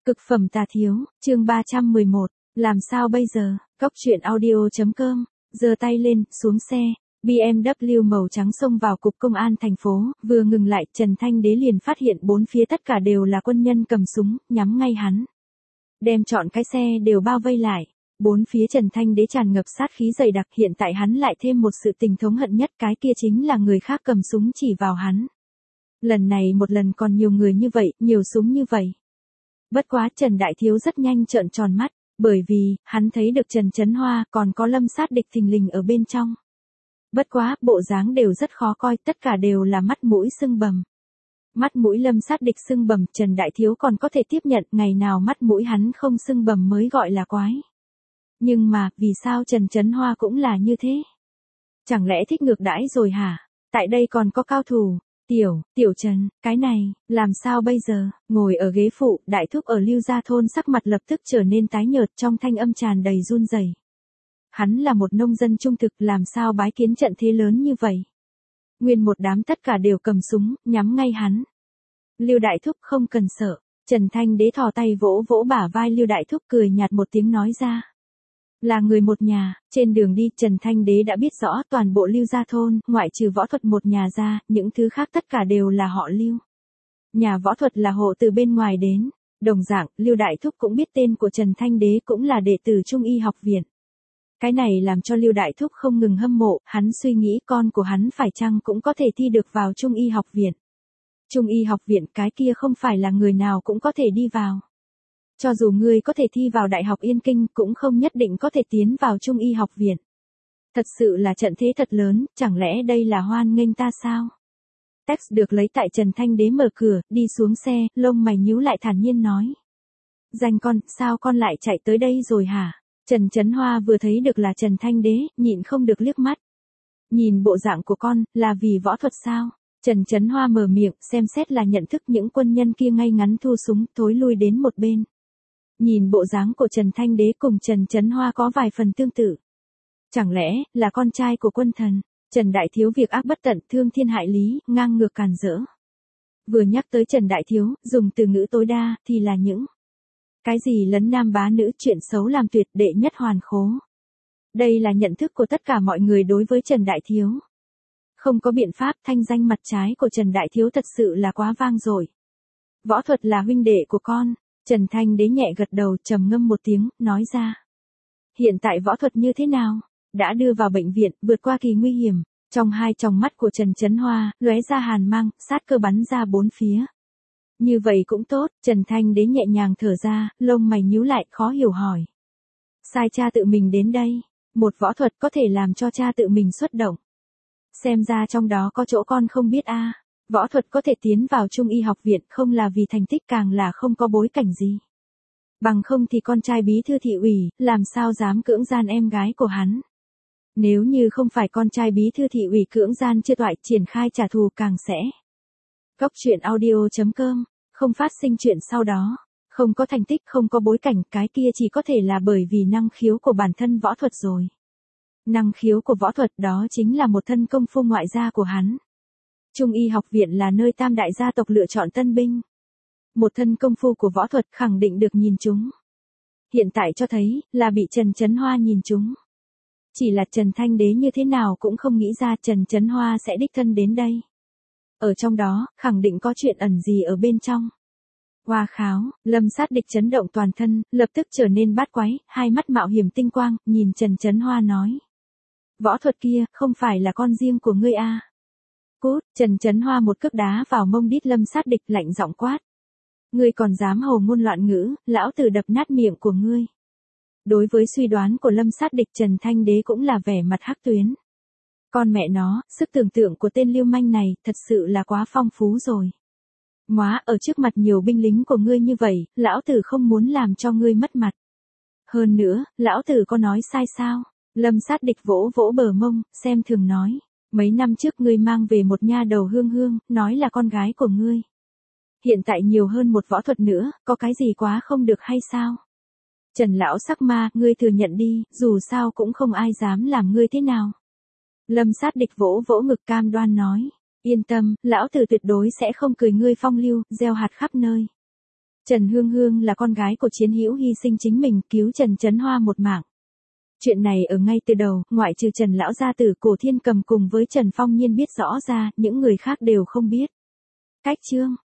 Cực phẩm tà thiếu, chương 311, làm sao bây giờ, Cốc truyện audio.com, giơ tay lên, xuống xe, BMW màu trắng xông vào cục công an thành phố, vừa ngừng lại, Trần Thanh Đế liền phát hiện bốn phía tất cả đều là quân nhân cầm súng, nhắm ngay hắn. Đem trọn cái xe đều bao vây lại, bốn phía Trần Thanh Đế tràn ngập sát khí dày đặc, hiện tại hắn lại thêm một sự tình thống hận nhất, cái kia chính là người khác cầm súng chỉ vào hắn. Lần này một lần còn nhiều người như vậy, nhiều súng như vậy. Bất quá Trần Đại Thiếu rất nhanh trợn tròn mắt, bởi vì, hắn thấy được Trần Chấn Hoa còn có Lâm Sát Địch thình lình ở bên trong. Bất quá, bộ dáng đều rất khó coi, tất cả đều là mắt mũi sưng bầm. Mắt mũi Lâm Sát Địch sưng bầm, Trần Đại Thiếu còn có thể tiếp nhận, ngày nào mắt mũi hắn không sưng bầm mới gọi là quái. Nhưng mà, vì sao Trần Chấn Hoa cũng là như thế? Chẳng lẽ thích ngược đãi rồi hả? Tại đây còn có cao thủ. Tiểu Trần, cái này, làm sao bây giờ? Ngồi ở ghế phụ, đại thúc ở Lưu Gia thôn sắc mặt lập tức trở nên tái nhợt, trong thanh âm tràn đầy run rẩy. Hắn là một nông dân trung thực, làm sao bái kiến trận thế lớn như vậy? Nguyên một đám tất cả đều cầm súng, nhắm ngay hắn. Lưu đại thúc không cần sợ. Trần Thanh Đế thò tay vỗ vỗ bả vai Lưu đại thúc, cười nhạt một tiếng nói ra. Là người một nhà, trên đường đi Trần Thanh Đế đã biết rõ toàn bộ Lưu Gia thôn, ngoại trừ võ thuật một nhà ra, những thứ khác tất cả đều là họ Lưu. Nhà võ thuật là hộ từ bên ngoài đến, đồng dạng, Lưu Đại Thúc cũng biết tên của Trần Thanh Đế cũng là đệ tử Trung y học viện. Cái này làm cho Lưu Đại Thúc không ngừng hâm mộ, hắn suy nghĩ con của hắn phải chăng cũng có thể thi được vào Trung y học viện. Trung y học viện cái kia không phải là người nào cũng có thể đi vào. Cho dù ngươi có thể thi vào Đại học Yên Kinh cũng không nhất định có thể tiến vào Trung y học viện. Thật sự là trận thế thật lớn, chẳng lẽ đây là hoan nghênh ta sao? Text được lấy tại Trần Thanh Đế mở cửa, đi xuống xe, lông mày nhíu lại thản nhiên nói. Danh con, sao con lại chạy tới đây rồi hả? Trần Chấn Hoa vừa thấy được là Trần Thanh Đế, nhịn không được liếc mắt. Nhìn bộ dạng của con, là vì võ thuật sao? Trần Chấn Hoa mở miệng, xem xét là nhận thức những quân nhân kia ngay ngắn thu súng, thối lui đến một bên. Nhìn bộ dáng của Trần Thanh Đế cùng Trần Chấn Hoa có vài phần tương tự. Chẳng lẽ, là con trai của quân thần? Trần Đại Thiếu việc ác bất tận, thương thiên hại lý, ngang ngược càn rỡ. Vừa nhắc tới Trần Đại Thiếu, dùng từ ngữ tối đa, thì là những cái gì lấn nam bá nữ, chuyện xấu làm tuyệt, đệ nhất hoàn khố. Đây là nhận thức của tất cả mọi người đối với Trần Đại Thiếu. Không có biện pháp, thanh danh mặt trái của Trần Đại Thiếu thật sự là quá vang dội. Võ thuật là huynh đệ của con. Trần Thanh Đế nhẹ gật đầu, trầm ngâm một tiếng, nói ra. Hiện tại võ thuật như thế nào? Đã đưa vào bệnh viện, vượt qua kỳ nguy hiểm. Trong hai tròng mắt của Trần Chấn Hoa, lóe ra hàn mang, sát cơ bắn ra bốn phía. Như vậy cũng tốt, Trần Thanh Đế nhẹ nhàng thở ra, lông mày nhíu lại, khó hiểu hỏi. Sai cha tự mình đến đây, một võ thuật có thể làm cho cha tự mình xuất động. Xem ra trong đó có chỗ con không biết a. Võ thuật có thể tiến vào Trung y học viện không là vì thành tích, càng là không có bối cảnh gì. Bằng không thì con trai bí thư thị ủy, làm sao dám cưỡng gian em gái của hắn. Nếu như không phải con trai bí thư thị ủy cưỡng gian chưa toại, triển khai trả thù càng sẽ. Cốc truyện audio.com, không phát sinh chuyện sau đó. Không có thành tích, không có bối cảnh, cái kia chỉ có thể là bởi vì năng khiếu của bản thân võ thuật rồi. Năng khiếu của võ thuật đó chính là một thân công phu ngoại gia của hắn. Trung y học viện là nơi tam đại gia tộc lựa chọn tân binh. Một thân công phu của võ thuật khẳng định được nhìn chúng. Hiện tại cho thấy, là bị Trần Chấn Hoa nhìn chúng. Chỉ là Trần Thanh Đế như thế nào cũng không nghĩ ra Trần Chấn Hoa sẽ đích thân đến đây. Ở trong đó, khẳng định có chuyện ẩn gì ở bên trong. Hoa kháo, Lâm Sát Địch chấn động toàn thân, lập tức trở nên bát quái, hai mắt mạo hiểm tinh quang, nhìn Trần Chấn Hoa nói. Võ thuật kia, không phải là con riêng của ngươi à? Cút, Trần Chấn Hoa một cước đá vào mông đít Lâm Sát Địch, lạnh giọng quát. Ngươi còn dám hồ ngôn loạn ngữ, lão tử đập nát miệng của ngươi. Đối với suy đoán của Lâm Sát Địch, Trần Thanh Đế cũng là vẻ mặt hắc tuyến. Con mẹ nó, sức tưởng tượng của tên lưu manh này, thật sự là quá phong phú rồi. Móa, ở trước mặt nhiều binh lính của ngươi như vậy, lão tử không muốn làm cho ngươi mất mặt. Hơn nữa, lão tử có nói sai sao? Lâm Sát Địch vỗ vỗ bờ mông, xem thường nói. Mấy năm trước ngươi mang về một nha đầu Hương Hương, nói là con gái của ngươi. Hiện tại nhiều hơn một võ thuật nữa, có cái gì quá không được hay sao? Trần lão sắc ma, ngươi thừa nhận đi, dù sao cũng không ai dám làm ngươi thế nào. Lâm Sát Địch vỗ vỗ ngực cam đoan nói. Yên tâm, lão tử tuyệt đối sẽ không cười ngươi phong lưu, gieo hạt khắp nơi. Trần Hương Hương là con gái của chiến hữu hy sinh chính mình cứu Trần Chấn Hoa một mạng. Chuyện này ở ngay từ đầu, ngoại trừ Trần Lão gia tử Cổ Thiên Cầm cùng với Trần Phong Nhiên biết rõ ra, những người khác đều không biết. Cách chương